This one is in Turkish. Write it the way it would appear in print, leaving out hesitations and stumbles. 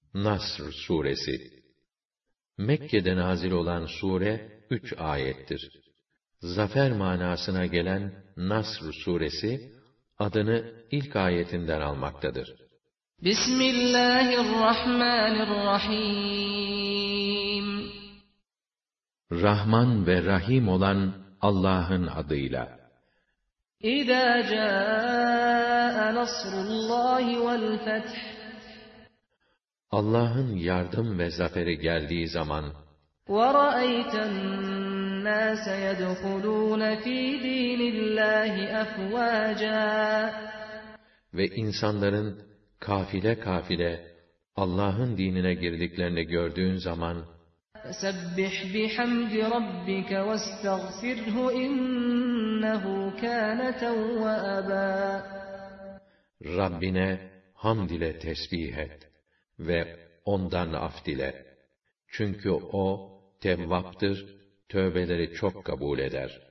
Nasr suresi. Mekke'de nazil olan sure 3 ayettir. Zafer manasına gelen Nasr suresi adını ilk ayetinden almaktadır. Bismillahirrahmanirrahim. Rahman ve Rahim olan Allah'ın adıyla. İzâ câe nasrullâhi vel feth. Allah'ın yardım ve zaferi geldiği zaman وَرَأَيْتَ النَّاسَ يَدْخُلُونَ فِي دِينِ اللّٰهِ أَفْوَاجًا. Ve insanların kafile kafile Allah'ın dinine girdiklerini gördüğün zaman فَسَبِّحْ بِحَمْدِ رَبِّكَ وَاسْتَغْفِرْهُ إِنَّهُ كَانَ تَوَّابًا. Rabbine hamd ile tesbih et ve ondan af dile. Çünkü o tevvaptır, tövbeleri çok kabul eder.